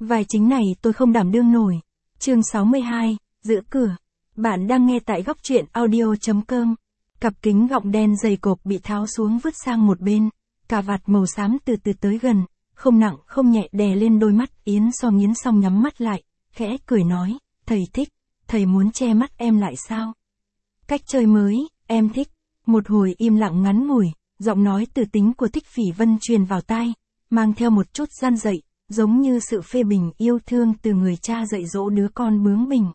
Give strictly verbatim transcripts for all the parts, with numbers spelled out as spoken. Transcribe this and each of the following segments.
Vai chính này tôi không đảm đương nổi. Chương sáu mươi hai, giữ cửa. Bạn đang nghe tại góc truyện audio.com. Cặp kính gọng đen dày cộp bị tháo xuống vứt sang một bên. Cà vạt màu xám từ từ tới gần, không nặng không nhẹ đè lên đôi mắt. Yến Song Yến Song nhắm mắt lại, khẽ cười nói, thầy thích, thầy muốn che mắt em lại sao? Cách chơi mới, em thích. Một hồi im lặng ngắn ngủi, giọng nói từ tính của Thích Phỉ Vân truyền vào tai, mang theo một chút gian dạy, giống như sự phê bình yêu thương từ người cha dạy dỗ đứa con bướng bỉnh.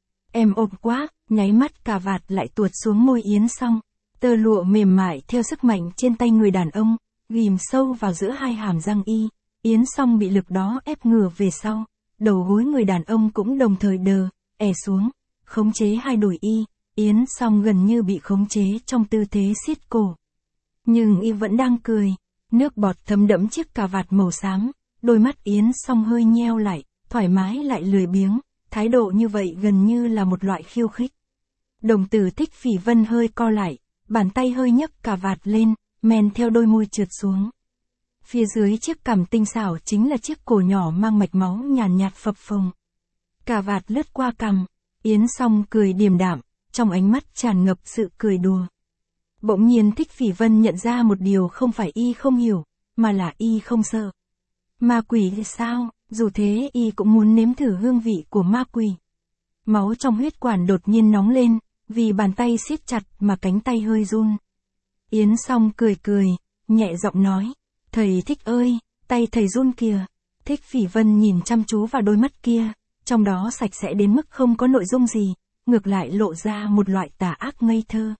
Em ôm quá, nháy mắt cà vạt lại tuột xuống môi Yến Song. Tơ lụa mềm mại theo sức mạnh trên tay người đàn ông, ghim sâu vào giữa hai hàm răng y. Yến Song bị lực đó ép ngửa về sau, đầu gối người đàn ông cũng đồng thời đờ, è xuống, khống chế hai đùi y. Yến Song gần như bị khống chế trong tư thế siết cổ. Nhưng y vẫn đang cười, nước bọt thấm đẫm chiếc cà vạt màu xám, đôi mắt Yến Song hơi nheo lại, thoải mái lại lười biếng, thái độ như vậy gần như là một loại khiêu khích. Đồng tử Thích Phỉ Vân hơi co lại, bàn tay hơi nhấc cà vạt lên, men theo đôi môi trượt xuống. Phía dưới chiếc cằm tinh xảo chính là chiếc cổ nhỏ mang mạch máu nhàn nhạt phập phồng. Cà vạt lướt qua cằm, Yến Song cười điềm đạm, trong ánh mắt tràn ngập sự cười đùa. Bỗng nhiên Thích Phỉ Vân nhận ra một điều không phải y không hiểu, mà là y không sợ. Ma quỷ thì sao, dù thế y cũng muốn nếm thử hương vị của ma quỷ. Máu trong huyết quản đột nhiên nóng lên, vì bàn tay siết chặt mà cánh tay hơi run. Yến Song cười cười, nhẹ giọng nói, thầy Thích ơi, tay thầy run kìa. Thích Phỉ Vân nhìn chăm chú vào đôi mắt kia, trong đó sạch sẽ đến mức không có nội dung gì, ngược lại lộ ra một loại tà ác ngây thơ.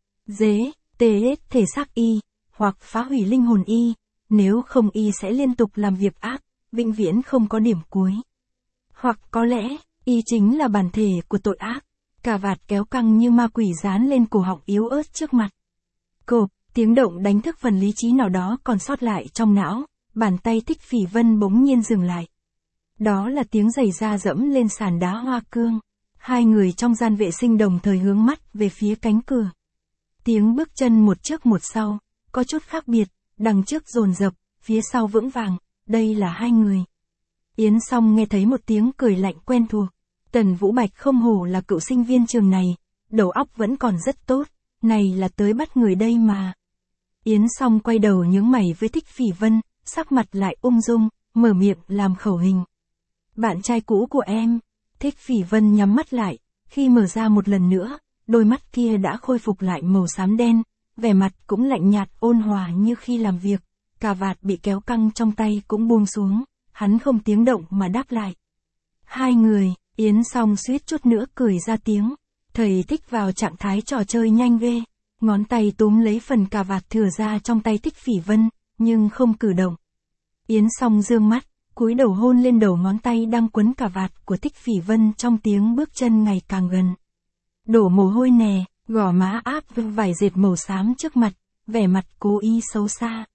Dế, tê hết thể xác y, hoặc phá hủy linh hồn y, nếu không y sẽ liên tục làm việc ác, vĩnh viễn không có điểm cuối. Hoặc có lẽ, y chính là bản thể của tội ác. Cà vạt kéo căng như ma quỷ dán lên cổ họng yếu ớt trước mặt. Cộp, tiếng động đánh thức phần lý trí nào đó còn sót lại trong não, bàn tay Thích Phỉ Vân bỗng nhiên dừng lại. Đó là tiếng giày da dẫm lên sàn đá hoa cương. Hai người trong gian vệ sinh đồng thời hướng mắt về phía cánh cửa. Tiếng bước chân một trước một sau, có chút khác biệt, đằng trước dồn dập, phía sau vững vàng, đây là hai người. Yến Song nghe thấy một tiếng cười lạnh quen thuộc. Tần Vũ Bạch không hổ là cựu sinh viên trường này, đầu óc vẫn còn rất tốt, này là tới bắt người đây mà. Yến Song quay đầu nhướng mày với Thích Phỉ Vân, sắc mặt lại ung dung, mở miệng làm khẩu hình. Bạn trai cũ của em. Thích Phỉ Vân nhắm mắt lại, khi mở ra một lần nữa, đôi mắt kia đã khôi phục lại màu xám đen, vẻ mặt cũng lạnh nhạt ôn hòa như khi làm việc, cà vạt bị kéo căng trong tay cũng buông xuống, hắn không tiếng động mà đáp lại. Hai người, Yến Song suýt chút nữa cười ra tiếng, thầy Thích vào trạng thái trò chơi nhanh ghê, ngón tay túm lấy phần cà vạt thừa ra trong tay Thích Phỉ Vân, nhưng không cử động. Yến Song dương mắt, cúi đầu hôn lên đầu ngón tay đang quấn cà vạt của Thích Phỉ Vân trong tiếng bước chân ngày càng gần. Đổ mồ hôi nè, gò má áp vải dệt màu xám trước mặt, vẻ mặt cố ý xấu xa.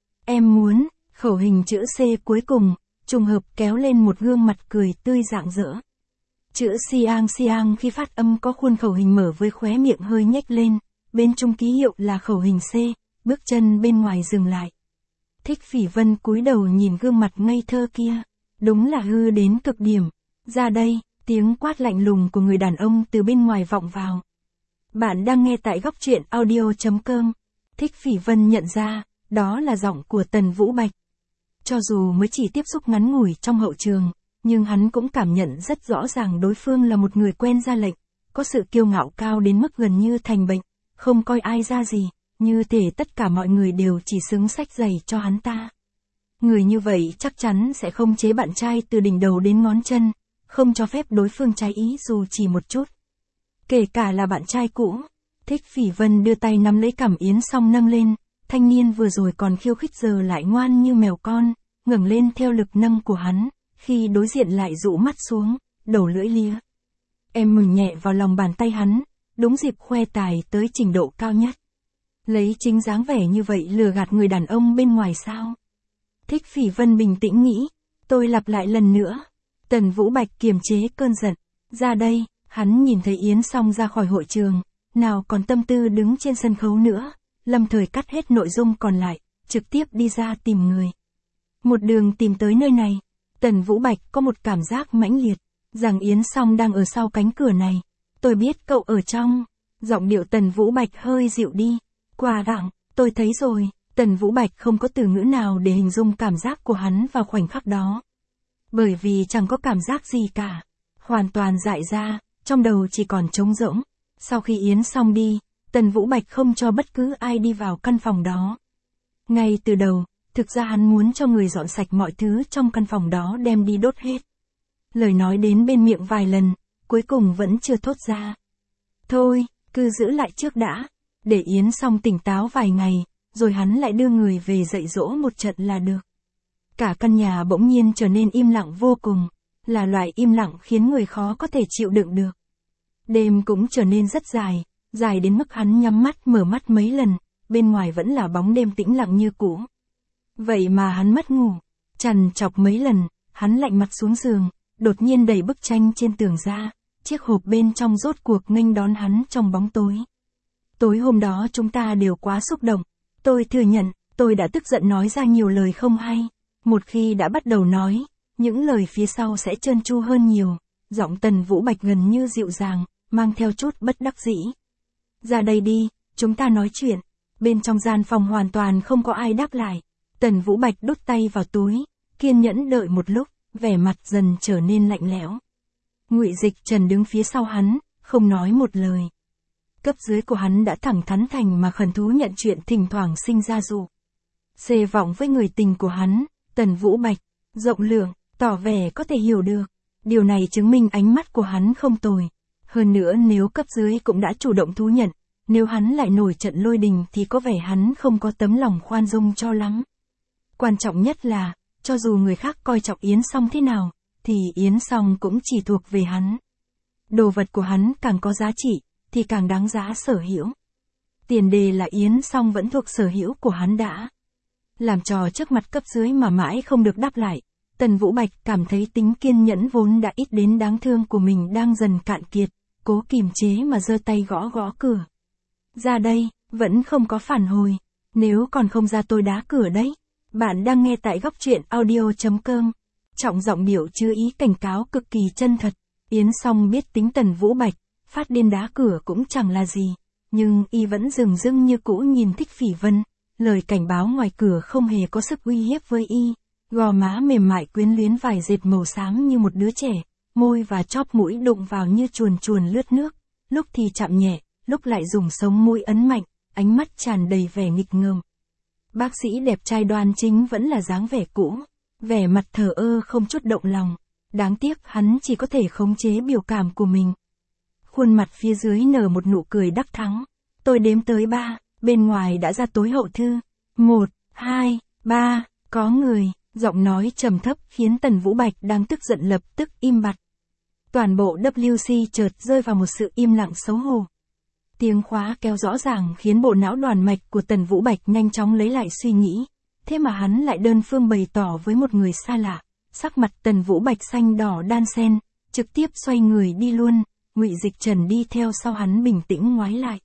Em muốn, khẩu hình chữ C cuối cùng, trùng hợp kéo lên một gương mặt cười tươi rạng rỡ. Chữ Siang Siang khi phát âm có khuôn khẩu hình mở với khóe miệng hơi nhếch lên, bên trung ký hiệu là khẩu hình C, bước chân bên ngoài dừng lại. Thích Phỉ Vân cúi đầu nhìn gương mặt ngây thơ kia, đúng là hư đến cực điểm. Ra đây, tiếng quát lạnh lùng của người đàn ông từ bên ngoài vọng vào. Bạn đang nghe tại góc truyện audio.com. Thích Phỉ Vân nhận ra, đó là giọng của Tần Vũ Bạch. Cho dù mới chỉ tiếp xúc ngắn ngủi trong hậu trường, nhưng hắn cũng cảm nhận rất rõ ràng đối phương là một người quen ra lệnh, có sự kiêu ngạo cao đến mức gần như thành bệnh, không coi ai ra gì, như thể tất cả mọi người đều chỉ xứng xách giày cho hắn ta. Người như vậy chắc chắn sẽ không chế bạn trai từ đỉnh đầu đến ngón chân, không cho phép đối phương trái ý dù chỉ một chút. Kể cả là bạn trai cũ. Thích Phỉ Vân đưa tay nắm lấy cằm Yến Song nâng lên, thanh niên vừa rồi còn khiêu khích giờ lại ngoan như mèo con, ngẩng lên theo lực nâng của hắn, khi đối diện lại dụ mắt xuống, đầu lưỡi lia. Em mừng nhẹ vào lòng bàn tay hắn, đúng dịp khoe tài tới trình độ cao nhất. Lấy chính dáng vẻ như vậy lừa gạt người đàn ông bên ngoài sao? Thích Phỉ Vân bình tĩnh nghĩ, tôi lặp lại lần nữa. Tần Vũ Bạch kiềm chế cơn giận, ra đây, hắn nhìn thấy Yến Song ra khỏi hội trường, nào còn tâm tư đứng trên sân khấu nữa, lâm thời cắt hết nội dung còn lại, trực tiếp đi ra tìm người. Một đường tìm tới nơi này, Tần Vũ Bạch có một cảm giác mãnh liệt, rằng Yến Song đang ở sau cánh cửa này. Tôi biết cậu ở trong. Giọng điệu Tần Vũ Bạch hơi dịu đi. Quả đặng, tôi thấy rồi. Tần Vũ Bạch không có từ ngữ nào để hình dung cảm giác của hắn vào khoảnh khắc đó. Bởi vì chẳng có cảm giác gì cả. Hoàn toàn dại ra, trong đầu chỉ còn trống rỗng. Sau khi Yến Song đi, Tần Vũ Bạch không cho bất cứ ai đi vào căn phòng đó. Ngay từ đầu, thực ra hắn muốn cho người dọn sạch mọi thứ trong căn phòng đó đem đi đốt hết. Lời nói đến bên miệng vài lần, cuối cùng vẫn chưa thốt ra. Thôi, cứ giữ lại trước đã, để Yến Song tỉnh táo vài ngày, rồi hắn lại đưa người về dạy dỗ một trận là được. Cả căn nhà bỗng nhiên trở nên im lặng vô cùng, là loại im lặng khiến người khó có thể chịu đựng được. Đêm cũng trở nên rất dài, dài đến mức hắn nhắm mắt mở mắt mấy lần, bên ngoài vẫn là bóng đêm tĩnh lặng như cũ. Vậy mà hắn mất ngủ, trằn trọc mấy lần, hắn lạnh mặt xuống giường, đột nhiên đẩy bức tranh trên tường ra, chiếc hộp bên trong rốt cuộc nghênh đón hắn trong bóng tối. Tối hôm đó chúng ta đều quá xúc động, tôi thừa nhận, tôi đã tức giận nói ra nhiều lời không hay, một khi đã bắt đầu nói, những lời phía sau sẽ trơn tru hơn nhiều, giọng Tần Vũ Bạch gần như dịu dàng, mang theo chút bất đắc dĩ. Ra đây đi, chúng ta nói chuyện. Bên trong gian phòng hoàn toàn không có ai đáp lại. Tần Vũ Bạch đút tay vào túi, kiên nhẫn đợi một lúc, vẻ mặt dần trở nên lạnh lẽo. Ngụy Dịch Trần đứng phía sau hắn, không nói một lời. Cấp dưới của hắn đã thẳng thắn thành mà khẩn thú nhận chuyện thỉnh thoảng sinh ra dụ. Xê vọng với người tình của hắn, Tần Vũ Bạch, rộng lượng, tỏ vẻ có thể hiểu được. Điều này chứng minh ánh mắt của hắn không tồi. Hơn nữa nếu cấp dưới cũng đã chủ động thú nhận, nếu hắn lại nổi trận lôi đình thì có vẻ hắn không có tấm lòng khoan dung cho lắm. Quan trọng nhất là, cho dù người khác coi trọng Yến Song thế nào, thì Yến Song cũng chỉ thuộc về hắn. Đồ vật của hắn càng có giá trị, thì càng đáng giá sở hữu. Tiền đề là Yến Song vẫn thuộc sở hữu của hắn đã. Làm trò trước mặt cấp dưới mà mãi không được đáp lại, Tần Vũ Bạch cảm thấy tính kiên nhẫn vốn đã ít đến đáng thương của mình đang dần cạn kiệt, cố kìm chế mà giơ tay gõ gõ cửa. Ra đây, vẫn không có phản hồi. Nếu còn không ra tôi đá cửa đấy. Bạn đang nghe tại góc truyện audio chấm com. Trọng giọng điệu chứa ý cảnh cáo cực kỳ chân thật. Yến Song biết tính Tần Vũ Bạch, phát điên đá cửa cũng chẳng là gì. Nhưng y vẫn dừng dưng như cũ nhìn Thích Phỉ Vân. Lời cảnh báo ngoài cửa không hề có sức uy hiếp với y. Gò má mềm mại quyến luyến vài dệt màu xám như một đứa trẻ. Môi và chóp mũi đụng vào như chuồn chuồn lướt nước. Lúc thì chạm nhẹ, lúc lại dùng sống mũi ấn mạnh, ánh mắt tràn đầy vẻ nghịch ngợm. Bác sĩ đẹp trai đoan chính vẫn là dáng vẻ cũ, vẻ mặt thờ ơ không chút động lòng. Đáng tiếc hắn chỉ có thể khống chế biểu cảm của mình. Khuôn mặt phía dưới nở một nụ cười đắc thắng. Tôi đếm tới ba, bên ngoài đã ra tối hậu thư. Một, hai, ba, có người, giọng nói trầm thấp khiến Tần Vũ Bạch đang tức giận lập tức im bặt. Toàn bộ W C chợt rơi vào một sự im lặng xấu hổ. Tiếng khóa kéo rõ ràng khiến bộ não đoàn mạch của Tần Vũ Bạch nhanh chóng lấy lại suy nghĩ. Thế mà hắn lại đơn phương bày tỏ với một người xa lạ. Sắc mặt Tần Vũ Bạch xanh đỏ đan xen, trực tiếp xoay người đi luôn. Ngụy Dịch Trần đi theo sau hắn bình tĩnh ngoái lại.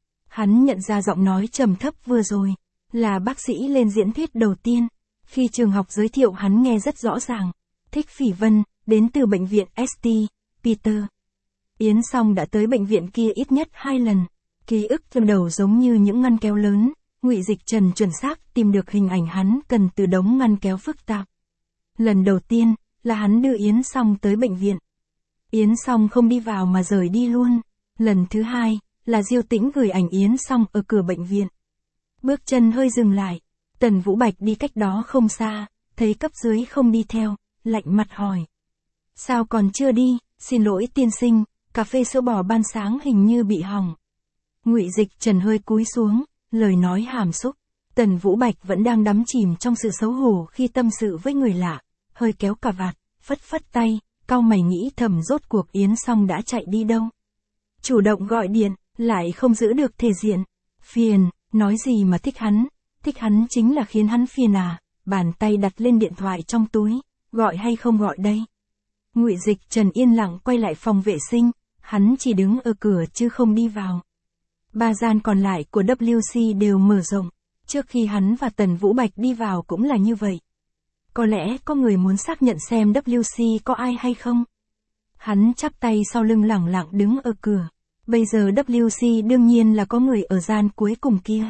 Hắn nhận ra giọng nói trầm thấp vừa rồi, là bác sĩ lên diễn thuyết đầu tiên. Khi trường học giới thiệu hắn nghe rất rõ ràng. Thích Phỉ Vân, đến từ bệnh viện ét tê, Peter. Yến Song đã tới bệnh viện kia ít nhất hai lần. Ký ức trong đầu giống như những ngăn kéo lớn. Ngụy Dịch Trần chuẩn xác tìm được hình ảnh hắn cần từ đống ngăn kéo phức tạp. Lần đầu tiên, là hắn đưa Yến Song tới bệnh viện. Yến Song không đi vào mà rời đi luôn. Lần thứ hai, là Diêu Tĩnh gửi ảnh Yến Song ở cửa bệnh viện. Bước chân hơi dừng lại. Tần Vũ Bạch đi cách đó không xa, thấy cấp dưới không đi theo, lạnh mặt hỏi. Sao còn chưa đi? Xin lỗi tiên sinh, cà phê sữa bò ban sáng hình như bị hỏng. Ngụy Dịch Trần hơi cúi xuống, lời nói hàm xúc. Tần Vũ Bạch vẫn đang đắm chìm trong sự xấu hổ khi tâm sự với người lạ, hơi kéo cà vạt, phất phất tay, cau mày nghĩ thầm rốt cuộc Yến Song đã chạy đi đâu. Chủ động gọi điện, lại không giữ được thể diện. Phiền, nói gì mà thích hắn, thích hắn chính là khiến hắn phiền à, bàn tay đặt lên điện thoại trong túi, gọi hay không gọi đây. Ngụy Dịch Trần yên lặng quay lại phòng vệ sinh, hắn chỉ đứng ở cửa chứ không đi vào. Ba gian còn lại của W C đều mở rộng, trước khi hắn và Tần Vũ Bạch đi vào cũng là như vậy. Có lẽ có người muốn xác nhận xem W C có ai hay không. Hắn chắp tay sau lưng lẳng lặng đứng ở cửa. Bây giờ W C đương nhiên là có người ở gian cuối cùng kia.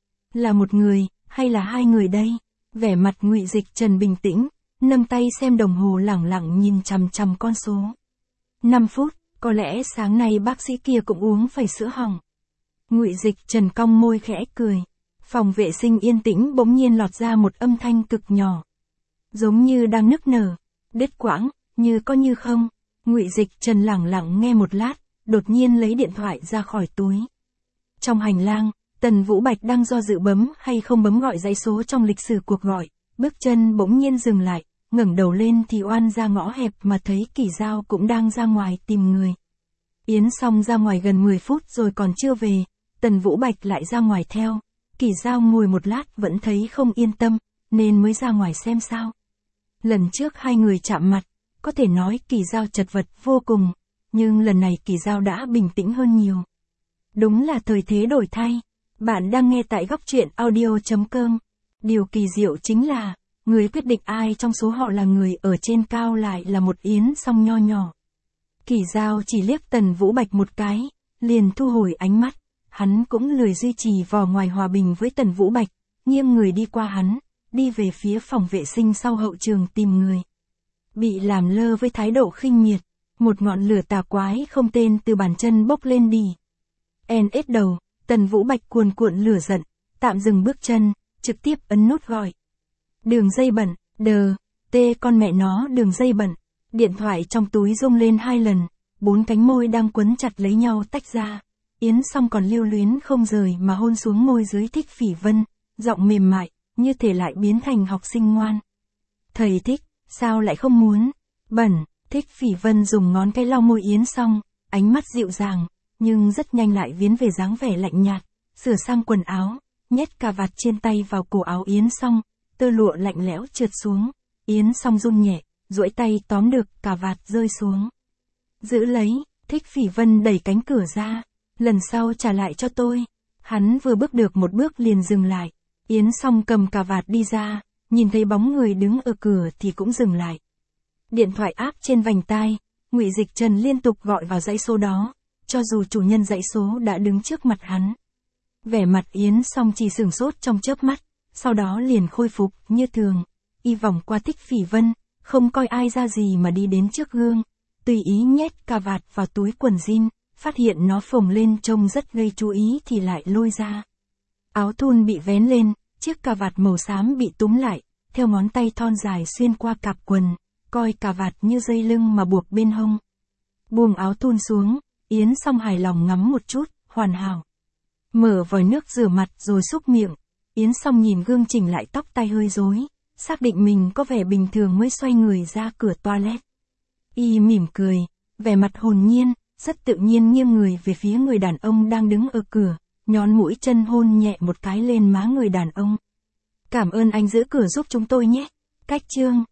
Là một người, hay là hai người đây? Vẻ mặt Ngụy Dịch Trần bình tĩnh, nâng tay xem đồng hồ lẳng lặng nhìn chằm chằm con số. năm phút, có lẽ sáng nay bác sĩ kia cũng uống phải sữa hỏng. Ngụy Dịch Trần cong môi khẽ cười. Phòng vệ sinh yên tĩnh bỗng nhiên lọt ra một âm thanh cực nhỏ. Giống như đang nức nở, đứt quãng, như có như không. Ngụy Dịch Trần lẳng lặng nghe một lát, đột nhiên lấy điện thoại ra khỏi túi. Trong hành lang, Tần Vũ Bạch đang do dự bấm hay không bấm gọi dãy số trong lịch sử cuộc gọi, bước chân bỗng nhiên dừng lại, ngẩng đầu lên thì oan ra ngõ hẹp mà thấy Kỷ Giao cũng đang ra ngoài tìm người. Yến Song ra ngoài gần mười phút rồi còn chưa về, Tần Vũ Bạch lại ra ngoài theo. Kỷ Giao ngồi một lát vẫn thấy không yên tâm, nên mới ra ngoài xem sao. Lần trước hai người chạm mặt, có thể nói Kỷ Giao chật vật vô cùng, nhưng lần này Kỷ Giao đã bình tĩnh hơn nhiều. Đúng là thời thế đổi thay. Bạn đang nghe tại góc truyện audio chấm com. Điều kỳ diệu chính là, người quyết định ai trong số họ là người ở trên cao lại là một Yến Song nho nhỏ. Kỷ Giao chỉ liếc Tần Vũ Bạch một cái, liền thu hồi ánh mắt. Hắn cũng lười duy trì vò ngoài hòa bình với Tần Vũ Bạch, nghiêng người đi qua hắn, đi về phía phòng vệ sinh sau hậu trường tìm người. Bị làm lơ với thái độ khinh miệt, một ngọn lửa tà quái không tên từ bàn chân bốc lên đỉ. En ết đầu, Tần Vũ Bạch cuồn cuộn lửa giận, tạm dừng bước chân, trực tiếp ấn nút gọi. Đường dây bận, đờ, tê con mẹ nó đường dây bận. Điện thoại trong túi rung lên hai lần, bốn cánh môi đang quấn chặt lấy nhau tách ra. Yến Song còn lưu luyến không rời mà hôn xuống môi dưới Thích Phỉ Vân, giọng mềm mại, như thể lại biến thành học sinh ngoan. Thầy thích, sao lại không muốn? Bẩn, Thích Phỉ Vân dùng ngón cái lau môi Yến Song, ánh mắt dịu dàng, nhưng rất nhanh lại biến về dáng vẻ lạnh nhạt, sửa sang quần áo, nhét cà vạt trên tay vào cổ áo Yến Song, tơ lụa lạnh lẽo trượt xuống. Yến Song run nhẹ, duỗi tay tóm được cà vạt rơi xuống. Giữ lấy, Thích Phỉ Vân đẩy cánh cửa ra. Lần sau trả lại cho tôi. Hắn vừa bước được một bước liền dừng lại. Yến Song cầm cà vạt đi ra, nhìn thấy bóng người đứng ở cửa thì cũng dừng lại. Điện thoại áp trên vành tai, Ngụy Dịch Trần liên tục gọi vào dãy số đó, cho dù chủ nhân dãy số đã đứng trước mặt hắn. Vẻ mặt Yến Song chỉ sửng sốt trong chớp mắt, sau đó liền khôi phục như thường, y vòng qua Thích Phỉ Vân, không coi ai ra gì mà đi đến trước gương, tùy ý nhét cà vạt vào túi quần jean. Phát hiện nó phồng lên trông rất gây chú ý thì lại lôi ra. Áo thun bị vén lên, chiếc cà vạt màu xám bị túm lại, theo ngón tay thon dài xuyên qua cạp quần, coi cà vạt như dây lưng mà buộc bên hông. Buông áo thun xuống, Yến Song hài lòng ngắm một chút, hoàn hảo. Mở vòi nước rửa mặt rồi xúc miệng, Yến Song nhìn gương chỉnh lại tóc tai hơi rối, xác định mình có vẻ bình thường mới xoay người ra cửa toilet. Y mỉm cười, vẻ mặt hồn nhiên. Rất tự nhiên nghiêng người về phía người đàn ông đang đứng ở cửa, nhón mũi chân hôn nhẹ một cái lên má người đàn ông. Cảm ơn anh giữ cửa giúp chúng tôi nhé. Cách chương.